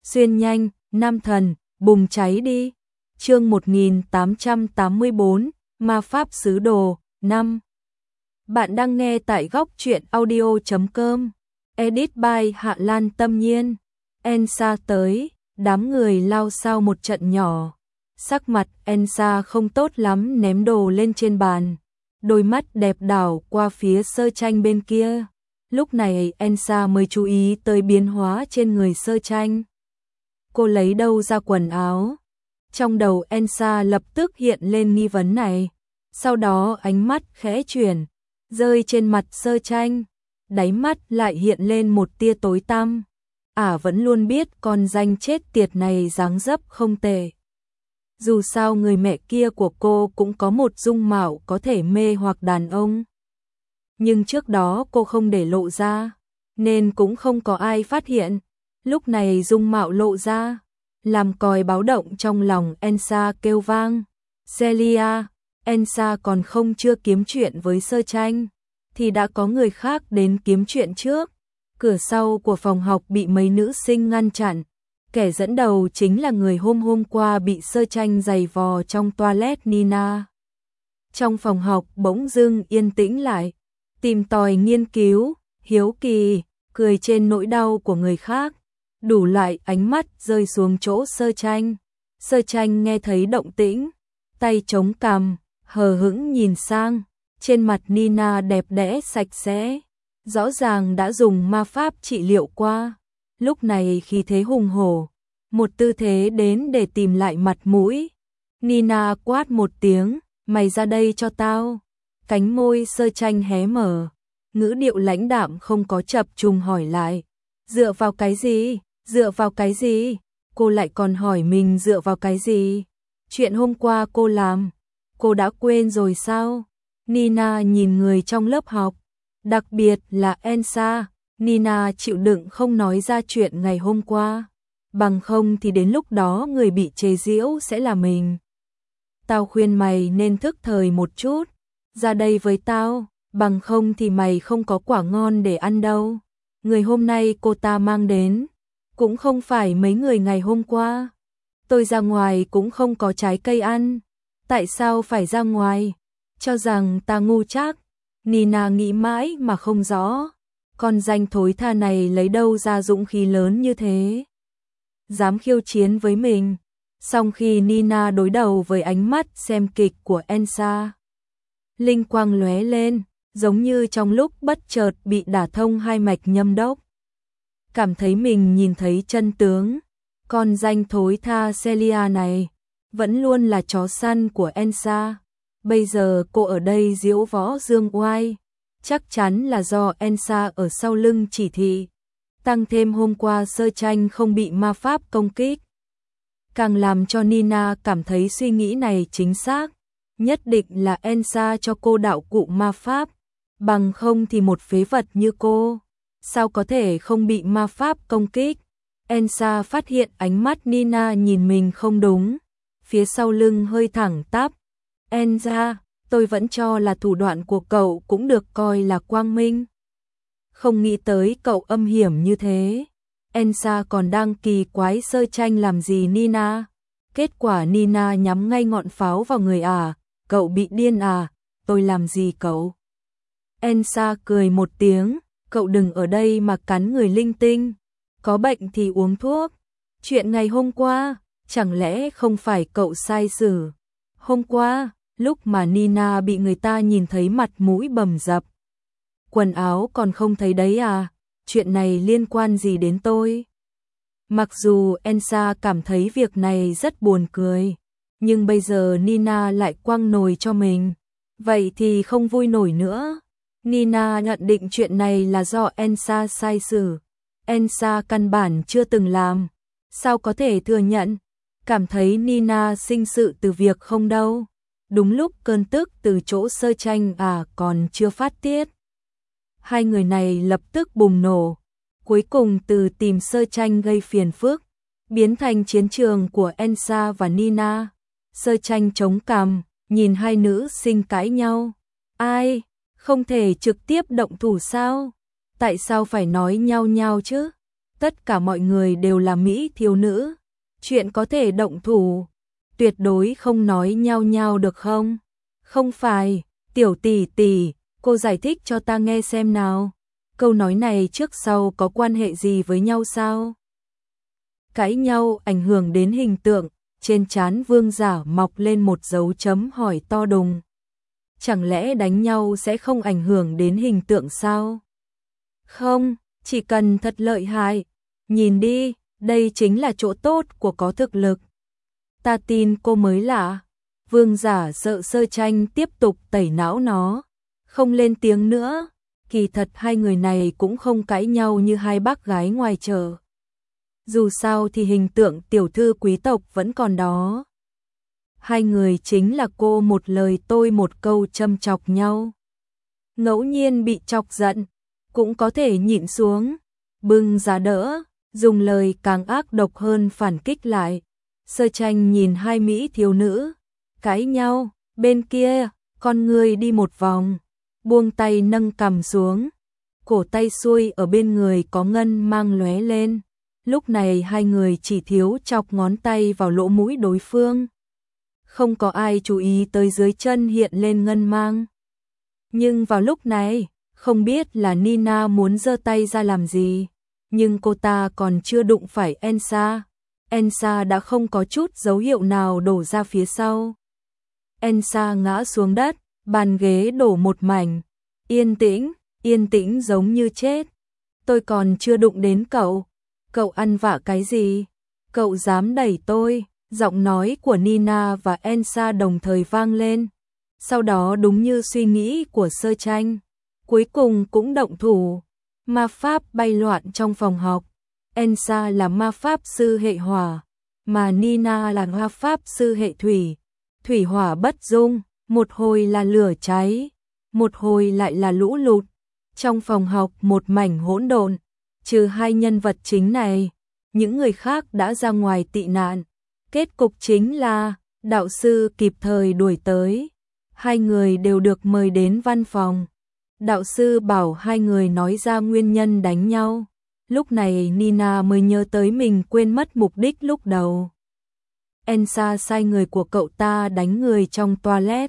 xuyên nhanh, nam thần, bùng cháy đi. Chương 1884, Ma Pháp Sứ Đồ, 5. Bạn đang nghe tại góc truyện audio.com. Edit by Hạ Lan Tâm Nhiên. Elsa tới, đám người lao sao một trận nhỏ. Sắc mặt Elsa không tốt lắm, ném đồ lên trên bàn. Đôi mắt đẹp đảo qua phía Sơ Tranh bên kia. Lúc này Elsa mới chú ý tới biến hóa trên người Sơ Tranh. Cô lấy đâu ra quần áo? Trong đầu Elsa lập tức hiện lên nghi vấn này. Sau đó ánh mắt khẽ chuyển, rơi trên mặt Sơ Tranh. Đáy mắt lại hiện lên một tia tối tăm. Vẫn luôn biết con danh chết tiệt này dáng dấp không tệ. Dù sao người mẹ kia của cô cũng có một dung mạo có thể mê hoặc đàn ông. Nhưng trước đó cô không để lộ ra, nên cũng không có ai phát hiện. Lúc này dung mạo lộ ra, làm còi báo động trong lòng Elsa kêu vang. Celia, Elsa còn không chưa kiếm chuyện với Sơ Tranh, thì đã có người khác đến kiếm chuyện trước. Cửa sau của phòng học bị mấy nữ sinh ngăn chặn. Kẻ dẫn đầu chính là người hôm qua bị Sơ Tranh giày vò trong toilet, Nina. Trong phòng học bỗng dưng yên tĩnh lại, tìm tòi nghiên cứu, hiếu kỳ, cười trên nỗi đau của người khác. Đủ loại ánh mắt rơi xuống chỗ Sơ Tranh. Sơ Tranh nghe thấy động tĩnh, tay chống cằm, hờ hững nhìn sang. Trên mặt Nina đẹp đẽ sạch sẽ, rõ ràng đã dùng ma pháp trị liệu qua. Lúc này khí thế hùng hổ, một tư thế đến để tìm lại mặt mũi. Nina quát một tiếng, mày ra đây cho tao. Cánh môi Sơ Tranh hé mở, ngữ điệu lãnh đạm không có chập trùng hỏi lại. Dựa vào cái gì? Dựa vào cái gì? Cô lại còn hỏi mình dựa vào cái gì? Chuyện hôm qua cô làm, cô đã quên rồi sao? Nina nhìn người trong lớp học, đặc biệt là Elsa. Nina chịu đựng không nói ra chuyện ngày hôm qua, bằng không thì đến lúc đó người bị chế giễu sẽ là mình. Tao khuyên mày nên thức thời một chút, ra đây với tao, bằng không thì mày không có quả ngon để ăn đâu. Người hôm nay cô ta mang đến cũng không phải mấy người ngày hôm qua. Tôi ra ngoài cũng không có trái cây ăn, tại sao phải ra ngoài? Cho rằng ta ngu chắc. Nina nghĩ mãi mà không rõ, con danh thối tha này lấy đâu ra dũng khí lớn như thế, dám khiêu chiến với mình. Song khi Nina đối đầu với ánh mắt xem kịch của Elsa, linh quang lóe lên, giống như trong lúc bất chợt bị đả thông hai mạch nhâm đốc. Cảm thấy mình nhìn thấy chân tướng, con danh thối tha Celia này vẫn luôn là chó săn của Elsa. Bây giờ cô ở đây diễu võ dương oai, chắc chắn là do Elsa ở sau lưng chỉ thị. Tăng thêm hôm qua Sơ Tranh không bị ma pháp công kích, càng làm cho Nina cảm thấy suy nghĩ này chính xác. Nhất định là Elsa cho cô đạo cụ ma pháp, bằng không thì một phế vật như cô sao có thể không bị ma pháp công kích. Elsa phát hiện ánh mắt Nina nhìn mình không đúng, phía sau lưng hơi thẳng tắp. Elsa, tôi vẫn cho là thủ đoạn của cậu cũng được coi là quang minh. Không nghĩ tới cậu âm hiểm như thế. Elsa còn đang kỳ quái Sơ Tranh làm gì Nina. Kết quả Nina nhắm ngay ngọn pháo vào người. Cậu bị điên à? Tôi làm gì cậu? Elsa cười một tiếng, cậu đừng ở đây mà cắn người linh tinh. Có bệnh thì uống thuốc. Chuyện ngày hôm qua, chẳng lẽ không phải cậu sai xử? Hôm qua, lúc mà Nina bị người ta nhìn thấy mặt mũi bầm dập, quần áo còn không thấy đấy à? Chuyện này liên quan gì đến tôi? Mặc dù Elsa cảm thấy việc này rất buồn cười, nhưng bây giờ Nina lại quăng nồi cho mình, vậy thì không vui nổi nữa. Nina nhận định chuyện này là do Elsa sai xử. Elsa căn bản chưa từng làm, sao có thể thừa nhận? Cảm thấy Nina sinh sự từ việc không đâu. Đúng lúc cơn tức từ chỗ Sơ Tranh còn chưa phát tiết, hai người này lập tức bùng nổ. Cuối cùng từ tìm Sơ Tranh gây phiền phức, biến thành chiến trường của Elsa và Nina. Sơ Tranh chống cằm, nhìn hai nữ sinh cãi nhau. Ai? Không thể trực tiếp động thủ sao? Tại sao phải nói nhau nhau chứ? Tất cả mọi người đều là mỹ thiếu nữ, chuyện có thể động thủ, tuyệt đối không nói nhao nhao được không? Không phải, tiểu tỷ tỷ, cô giải thích cho ta nghe xem nào. Câu nói này trước sau có quan hệ gì với nhau sao? Cãi nhau ảnh hưởng đến hình tượng, trên trán Vương Giả mọc lên một dấu chấm hỏi to đùng. Chẳng lẽ đánh nhau sẽ không ảnh hưởng đến hình tượng sao? Không, chỉ cần thật lợi hại. Nhìn đi, đây chính là chỗ tốt của có thực lực. Ta tin cô mới lạ. Vương Giả sợ Sơ Tranh tiếp tục tẩy não nó, không lên tiếng nữa. Kỳ thật hai người này cũng không cãi nhau như hai bác gái ngoài chợ. Dù sao thì hình tượng tiểu thư quý tộc vẫn còn đó. Hai người chính là cô một lời tôi một câu châm chọc nhau. Ngẫu nhiên bị chọc giận, cũng có thể nhịn xuống, bưng ra đỡ, dùng lời càng ác độc hơn phản kích lại. Sơ Tranh nhìn hai mỹ thiếu nữ cãi nhau, bên kia, con người đi một vòng, buông tay nâng cằm xuống, cổ tay xuôi ở bên người có ngân mang lóe lên. Lúc này hai người chỉ thiếu chọc ngón tay vào lỗ mũi đối phương. Không có ai chú ý tới dưới chân hiện lên ngân mang. Nhưng vào lúc này, không biết là Nina muốn giơ tay ra làm gì, nhưng cô ta còn chưa đụng phải Elsa. Elsa đã không có chút dấu hiệu nào đổ ra phía sau. Elsa ngã xuống đất, bàn ghế đổ một mảnh. Yên tĩnh giống như chết. Tôi còn chưa đụng đến cậu. Cậu ăn vạ cái gì? Cậu dám đẩy tôi? Giọng nói của Nina và Elsa đồng thời vang lên. Sau đó đúng như suy nghĩ của Sơ Tranh, cuối cùng cũng động thủ. Ma pháp bay loạn trong phòng học. Elsa là ma pháp sư hệ hỏa, mà Nina là ma pháp sư hệ thủy. Thủy hỏa bất dung, một hồi là lửa cháy, một hồi lại là lũ lụt. Trong phòng học một mảnh hỗn độn, trừ hai nhân vật chính này, những người khác đã ra ngoài tị nạn. Kết cục chính là đạo sư kịp thời đuổi tới. Hai người đều được mời đến văn phòng. Đạo sư bảo hai người nói ra nguyên nhân đánh nhau. Lúc này Nina mới nhớ tới mình quên mất mục đích lúc đầu. Elsa sai người của cậu ta đánh người trong toilet.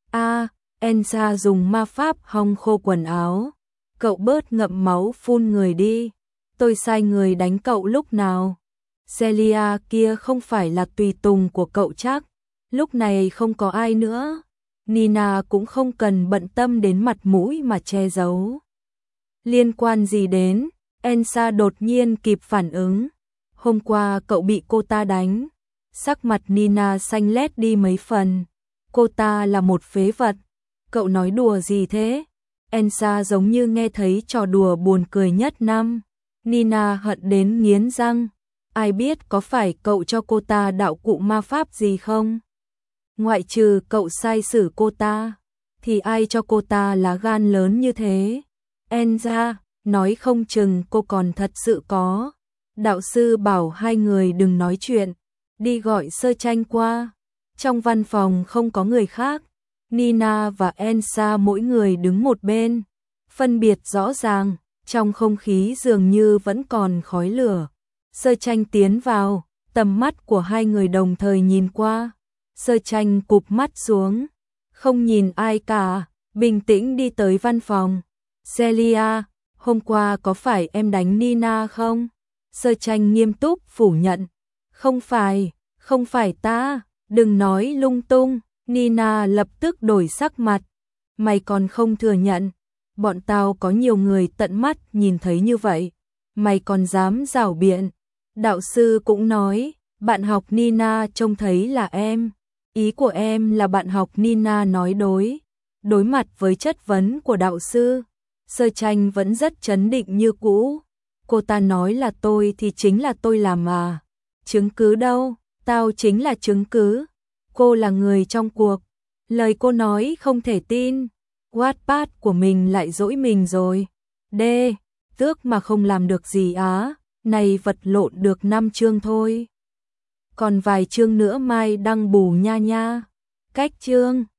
Elsa dùng ma pháp hong khô quần áo. Cậu bớt ngậm máu phun người đi. Tôi sai người đánh cậu lúc nào? Celia kia không phải là tùy tùng của cậu chắc. Lúc này không có ai nữa. Nina cũng không cần bận tâm đến mặt mũi mà che giấu. Liên quan gì đến? Elsa đột nhiên kịp phản ứng. Hôm qua cậu bị cô ta đánh. Sắc mặt Nina xanh lét đi mấy phần. Cô ta là một phế vật. Cậu nói đùa gì thế? Elsa giống như nghe thấy trò đùa buồn cười nhất năm. Nina hận đến nghiến răng. Ai biết có phải cậu cho cô ta đạo cụ ma pháp gì không? Ngoại trừ cậu sai xử cô ta, thì ai cho cô ta lá gan lớn như thế? Elsa, nói không chừng cô còn thật sự có. Đạo sư bảo hai người đừng nói chuyện, đi gọi Sơ Tranh qua. Trong văn phòng không có người khác, Nina và Elsa mỗi người đứng một bên, phân biệt rõ ràng, trong không khí dường như vẫn còn khói lửa. Sơ Tranh tiến vào, tầm mắt của hai người đồng thời nhìn qua. Sơ Tranh cụp mắt xuống, không nhìn ai cả, bình tĩnh đi tới văn phòng. Celia, hôm qua có phải em đánh Nina không? Sơ Tranh nghiêm túc phủ nhận. Không phải ta, đừng nói lung tung. Nina lập tức đổi sắc mặt. Mày còn không thừa nhận, bọn tao có nhiều người tận mắt nhìn thấy như vậy. Mày còn dám giảo biện. Đạo sư cũng nói, bạn học Nina trông thấy là em. Ý của em là bạn học Nina nói đối mặt với chất vấn của đạo sư. Sơ Tranh vẫn rất trấn định như cũ. Cô ta nói là tôi thì chính là tôi làm mà. Chứng cứ đâu? Tao chính là chứng cứ. Cô là người trong cuộc. Lời cô nói không thể tin. Wattpad của mình lại dỗi mình rồi. Tước mà không làm được gì á. Này vật lộn được 5 chương thôi. Còn vài chương nữa mai đăng bù nha nha. Cách chương